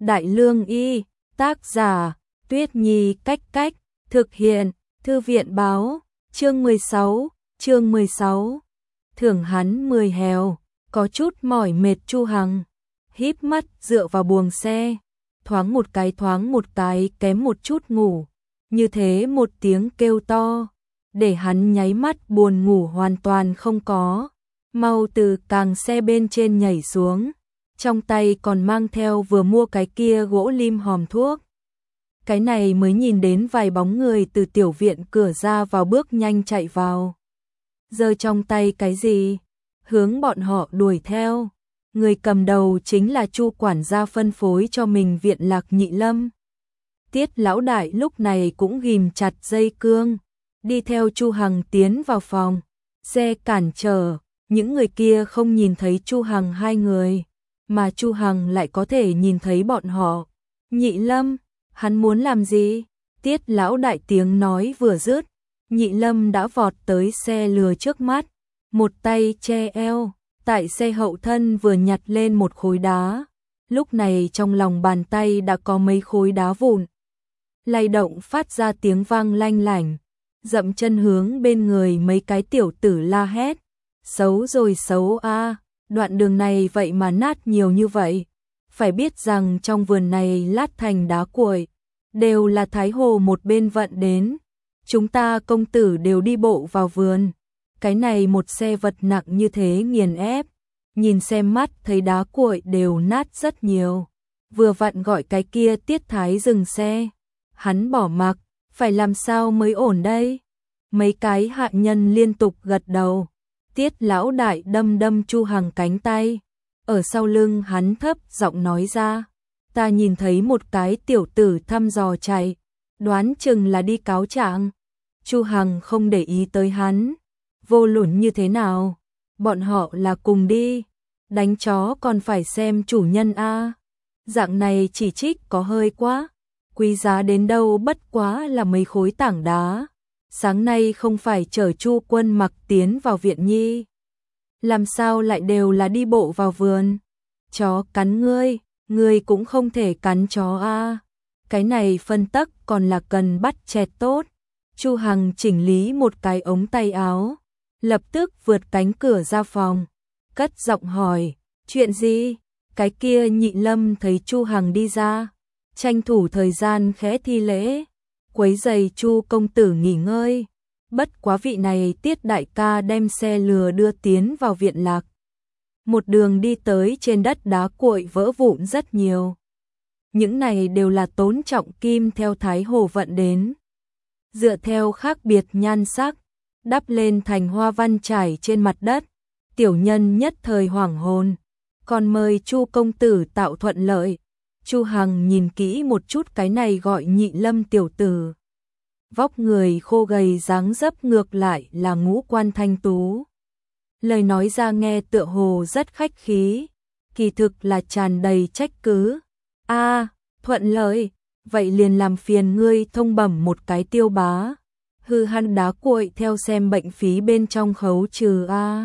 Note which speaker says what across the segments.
Speaker 1: Đại Lương Y, tác giả, Tuyết Nhi Cách Cách, thực hiện, Thư viện báo, chương 16, thưởng hắn 10 hèo, có chút mỏi mệt Chu Hằng, híp mắt dựa vào buồng xe, thoáng một cái kém một chút ngủ, như thế một tiếng kêu to, để hắn nháy mắt buồn ngủ hoàn toàn không có, mau từ càng xe bên trên nhảy xuống, trong tay còn mang theo vừa mua cái kia gỗ lim hòm thuốc. Cái này mới nhìn đến vài bóng người từ tiểu viện cửa ra vào bước nhanh chạy vào. Giơ trong tay cái gì? Hướng bọn họ đuổi theo. Người cầm đầu chính là Chu quản gia phân phối cho mình viện Lạc Nhị Lâm. Tiết lão đại lúc này cũng ghim chặt dây cương, đi theo Chu Hằng tiến vào phòng. Xe cản trở, những người kia không nhìn thấy Chu Hằng hai người, mà Chu Hằng lại có thể nhìn thấy bọn họ. Nhị Lâm, hắn muốn làm gì? Tiết lão đại tiếng nói vừa dứt, Nhị Lâm đã vọt tới xe lừa trước mắt, một tay che eo, tại xe hậu thân vừa nhặt lên một khối đá. Lúc này trong lòng bàn tay đã có mấy khối đá vụn, lay động phát ra tiếng vang lanh lảnh, dậm chân hướng bên người mấy cái tiểu tử la hét. Xấu rồi xấu a, đoạn đường này vậy mà nát nhiều như vậy. Phải biết rằng trong vườn này lát thành đá cuội, đều là Thái Hồ một bên vận đến. Chúng ta công tử đều đi bộ vào vườn. Cái này một xe vật nặng như thế nghiền ép. Nhìn xem mắt thấy đá cuội đều nát rất nhiều. Vừa vặn gọi cái kia Tiết Thái dừng xe. Hắn bỏ mặc, phải làm sao mới ổn đây? Mấy cái hạ nhân liên tục gật đầu. Tiết lão đại đâm Chu Hằng cánh tay. Ở sau lưng hắn thấp giọng nói ra, ta nhìn thấy một cái tiểu tử thăm dò chạy, đoán chừng là đi cáo trạng. Chu Hằng không để ý tới hắn, vô luận như thế nào, bọn họ là cùng đi, đánh chó còn phải xem chủ nhân a. Dạng này chỉ trích có hơi quá, quý giá đến đâu bất quá là mấy khối tảng đá. Sáng nay không phải chở Chu Quân Mặc tiến vào viện nhi, làm sao lại đều là đi bộ vào vườn? Chó cắn ngươi cũng không thể cắn chó a. Cái này phân tắc còn là cần bắt chẹt tốt. Chu Hằng chỉnh lý một cái ống tay áo, lập tức vượt cánh cửa ra phòng, cất giọng hỏi, chuyện gì? Cái kia Nhị Lâm thấy Chu Hằng đi ra, tranh thủ thời gian khẽ thi lễ, quấy giày Chu công tử nghỉ ngơi. Bất quá vị này Tiết đại ca đem xe lừa đưa tiến vào viện Lạc. Một đường đi tới trên đất đá cuội vỡ vụn rất nhiều. Những này đều là tốn trọng kim theo Thái Hồ vận đến. Dựa theo khác biệt nhan sắc, đắp lên thành hoa văn trải trên mặt đất. Tiểu nhân nhất thời hoảng hồn, còn mời Chu công tử tạo thuận lợi. Chu Hằng nhìn kỹ một chút cái này gọi Nhị Lâm tiểu tử. Vóc người khô gầy dáng dấp ngược lại là ngũ quan thanh tú. Lời nói ra nghe tựa hồ rất khách khí, kỳ thực là tràn đầy trách cứ. A, thuận lợi, vậy liền làm phiền ngươi thông bẩm một cái Tiêu bá. Hư hăn đá cuội theo xem bệnh phí bên trong khấu trừ a.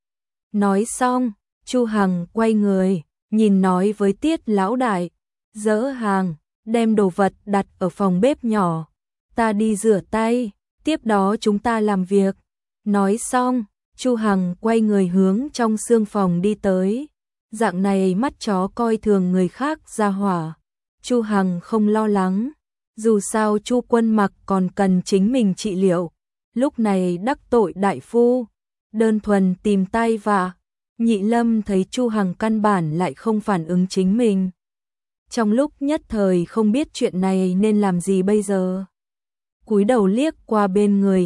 Speaker 1: Nói xong, Chu Hằng quay người, nhìn nói với Tiết lão đại, dỡ hàng, đem đồ vật đặt ở phòng bếp nhỏ. Ta đi rửa tay, tiếp đó chúng ta làm việc. Nói xong, Chu Hằng quay người hướng trong xương phòng đi tới. Dạng này mắt chó coi thường người khác ra hỏa. Chu Hằng không lo lắng, dù sao Chu Quân Mặc còn cần chính mình trị liệu. Lúc này đắc tội đại phu, đơn thuần tìm tay vạ. Nhị Lâm thấy Chu Hằng căn bản lại không phản ứng chính mình. Trong lúc nhất thời không biết chuyện này nên làm gì bây giờ. Cúi đầu liếc qua bên người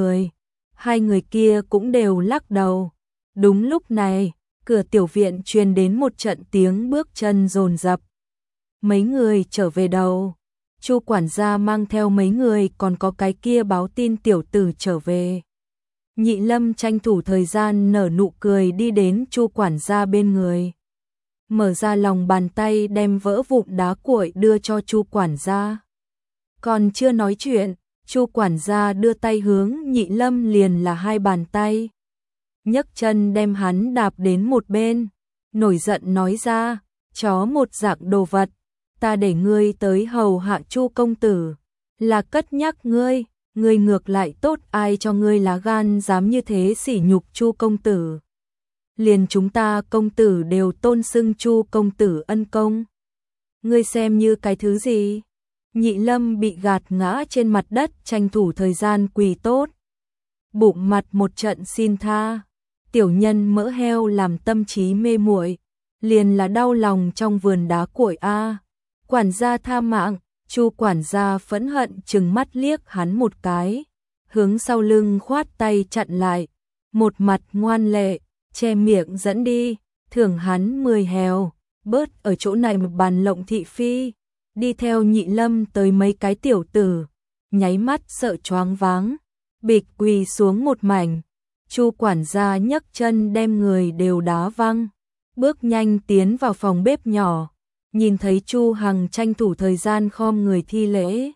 Speaker 1: hai người kia cũng đều lắc đầu. Đúng lúc này, cửa tiểu viện truyền đến một trận tiếng bước chân dồn dập. Mấy người trở về đầu, Chu quản gia mang theo mấy người còn có cái kia báo tin tiểu tử trở về. Nhị Lâm tranh thủ thời gian nở nụ cười đi đến Chu quản gia bên người. Mở ra lòng bàn tay đem vỡ vụn đá cuội đưa cho Chu quản gia. Còn chưa nói chuyện, Chu quản gia đưa tay hướng Nhị Lâm liền là hai bàn tay. Nhấc chân đem hắn đạp đến một bên, nổi giận nói ra, chó một dạng đồ vật, ta để ngươi tới hầu hạ Chu công tử, là cất nhắc ngươi, ngươi ngược lại tốt, ai cho ngươi lá gan dám như thế sỉ nhục Chu công tử. Liền chúng ta công tử đều tôn xưng Chu công tử ân công. Ngươi xem như cái thứ gì? Nhị Lâm bị gạt ngã trên mặt đất, tranh thủ thời gian quỳ tốt. Bụng mặt một trận xin tha. Tiểu nhân mỡ heo làm tâm trí mê muội, liền là đau lòng trong vườn đá cuội a. Quản gia tha mạng. Chu quản gia phẫn hận trừng mắt liếc hắn một cái, hướng sau lưng khoát tay chặn lại, một mặt ngoan lệ, che miệng dẫn đi, thưởng hắn 10 hèo, bớt ở chỗ này một bàn lộng thị phi. Đi theo Nhị Lâm tới mấy cái tiểu tử, nháy mắt sợ choáng váng, bịch quỳ xuống một mảnh. Chu quản gia nhấc chân đem người đều đá văng, bước nhanh tiến vào phòng bếp nhỏ. Nhìn thấy Chu Hằng tranh thủ thời gian khom người thi lễ.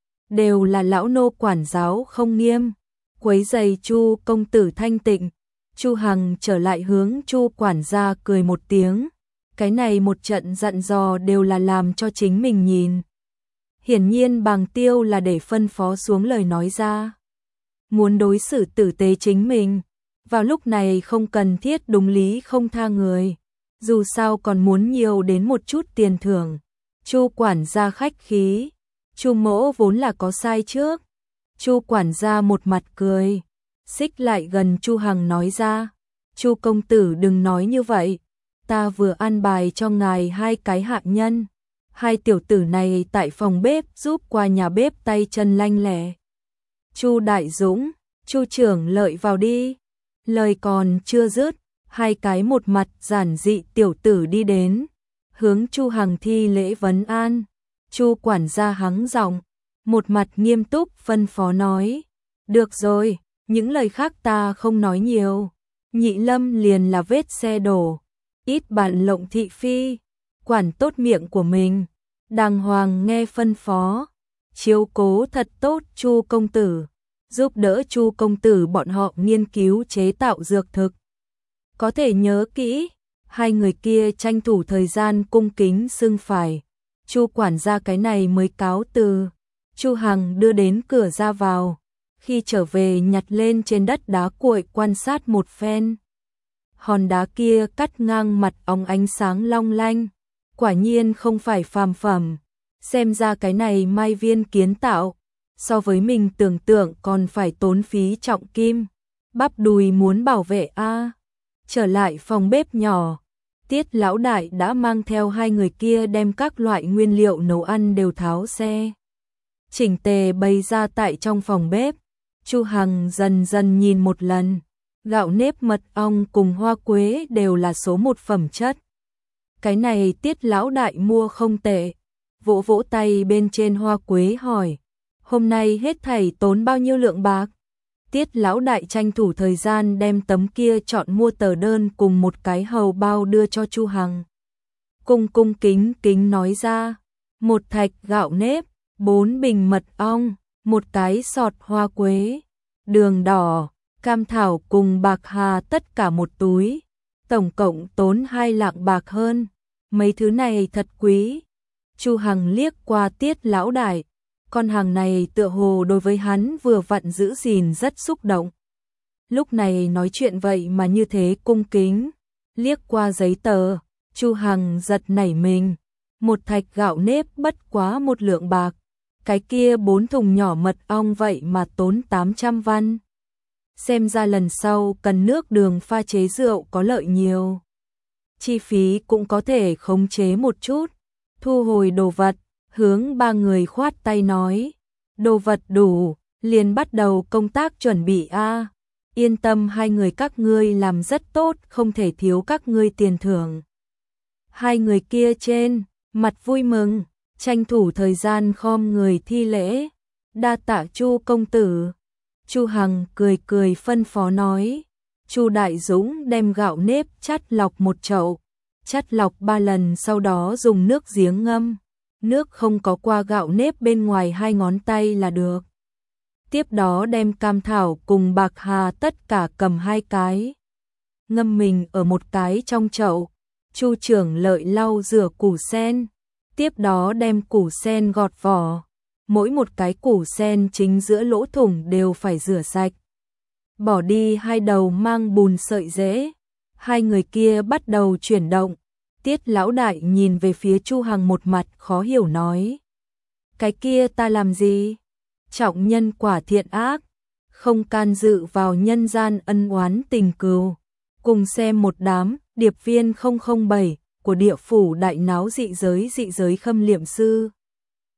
Speaker 1: Đều là lão nô quản giáo không nghiêm, quấy rầy Chu công tử thanh tịnh. Chu Hằng trở lại hướng Chu quản gia cười một tiếng. Cái này một trận dặn dò đều là làm cho chính mình nhìn. Hiển nhiên Bàng Tiêu là để phân phó xuống lời nói ra. Muốn đối xử tử tế chính mình. Vào lúc này không cần thiết đúng lý không tha người. Dù sao còn muốn nhiều đến một chút tiền thưởng. Chu quản gia khách khí. Chu mỗ vốn là có sai trước. Chu quản gia một mặt cười, xích lại gần Chu Hằng nói ra. Chu công tử đừng nói như vậy. Ta vừa an bài cho ngài 2 cái hạ nhân. 2 tiểu tử này tại phòng bếp giúp qua nhà bếp tay chân lanh lẹ. Chu Đại Dũng, Chu trưởng lợi vào đi. Lời còn chưa dứt, 2 cái một mặt giản dị tiểu tử đi đến, hướng Chu Hằng thi lễ vấn an. Chu quản gia hắng giọng, một mặt nghiêm túc phân phó nói: "Được rồi, những lời khác ta không nói nhiều." Nhị Lâm liền là vết xe đổ, ít bàn lộng thị phi, quản tốt miệng của mình, đàng hoàng nghe phân phó, chiếu cố thật tốt Chu công tử, giúp đỡ Chu công tử bọn họ nghiên cứu chế tạo dược thực. Có thể nhớ kỹ, 2 người kia tranh thủ thời gian cung kính xưng phải. Chu quản gia cái này mới cáo từ. Chu Hằng đưa đến cửa ra vào, khi trở về nhặt lên trên đất đá cuội quan sát một phen. Hòn đá kia cắt ngang mặt óng ánh sáng long lanh, quả nhiên không phải phàm phẩm. Xem ra cái này Mai Viên kiến tạo, so với mình tưởng tượng còn phải tốn phí trọng kim. Bắp đùi muốn bảo vệ a. Trở lại phòng bếp nhỏ, Tiết lão đại đã mang theo 2 người kia đem các loại nguyên liệu nấu ăn đều tháo xe. Chỉnh tề bày ra tại trong phòng bếp. Chu Hằng dần dần nhìn một lần, gạo nếp mật ong cùng hoa quế đều là số 1 phẩm chất. Cái này Tiết lão đại mua không tệ. Vỗ vỗ tay bên trên hoa quế hỏi: "Hôm nay hết thảy tốn bao nhiêu lượng bạc?" Tiết lão đại tranh thủ thời gian đem tấm kia chọn mua tờ đơn cùng một cái hầu bao đưa cho Chu Hằng. Cung kính kính nói ra: "1 thạch gạo nếp, 4 bình mật ong, 1 cái sọt hoa quế, đường đỏ, cam thảo cùng bạc hà tất cả 1 túi, tổng cộng tốn 2 lạng bạc hơn. Mấy thứ này thật quý." Chu Hằng liếc qua Tiết lão đại. Con hàng này tựa hồ đối với hắn vừa vặn giữ gìn rất xúc động. Lúc này nói chuyện vậy mà như thế cung kính. Liếc qua giấy tờ, Chu Hằng giật nảy mình. 1 thạch gạo nếp bất quá 1 lượng bạc. Cái kia 4 thùng nhỏ mật ong vậy mà tốn 800 văn. Xem ra lần sau cần nước đường pha chế rượu có lợi nhiều. Chi phí cũng có thể khống chế một chút. Thu hồi đồ vật, hướng 3 người khoát tay nói: "Đồ vật đủ, liền bắt đầu công tác chuẩn bị a. Yên tâm, 2 người các ngươi làm rất tốt, không thể thiếu các ngươi tiền thưởng." 2 người kia trên mặt vui mừng, tranh thủ thời gian khom người thi lễ: "Đa tạ Chu công tử." Chu Hằng cười cười phân phó nói: "Chu Đại Dũng đem gạo nếp chắt lọc 1 chậu, chắt lọc 3 lần, sau đó dùng nước giếng ngâm. Nước không có qua gạo nếp bên ngoài 2 ngón tay là được. Tiếp đó đem cam thảo cùng bạc hà tất cả cầm 2 cái, ngâm mình ở 1 cái trong chậu. Chu trưởng lợi lau rửa củ sen, tiếp đó đem củ sen gọt vỏ. Mỗi một cái củ sen chính giữa lỗ thủng đều phải rửa sạch. Bỏ đi hai đầu mang bùn sợi rễ. Hai người kia bắt đầu chuyển động. Tiết lão đại nhìn về phía Chu Hằng một mặt khó hiểu nói. Cái kia ta làm gì? Trọng nhân quả thiện ác, không can dự vào nhân gian ân oán tình cừu. Cùng xem một đám điệp viên 007 của địa phủ đại náo dị giới Khâm Liệm Sư.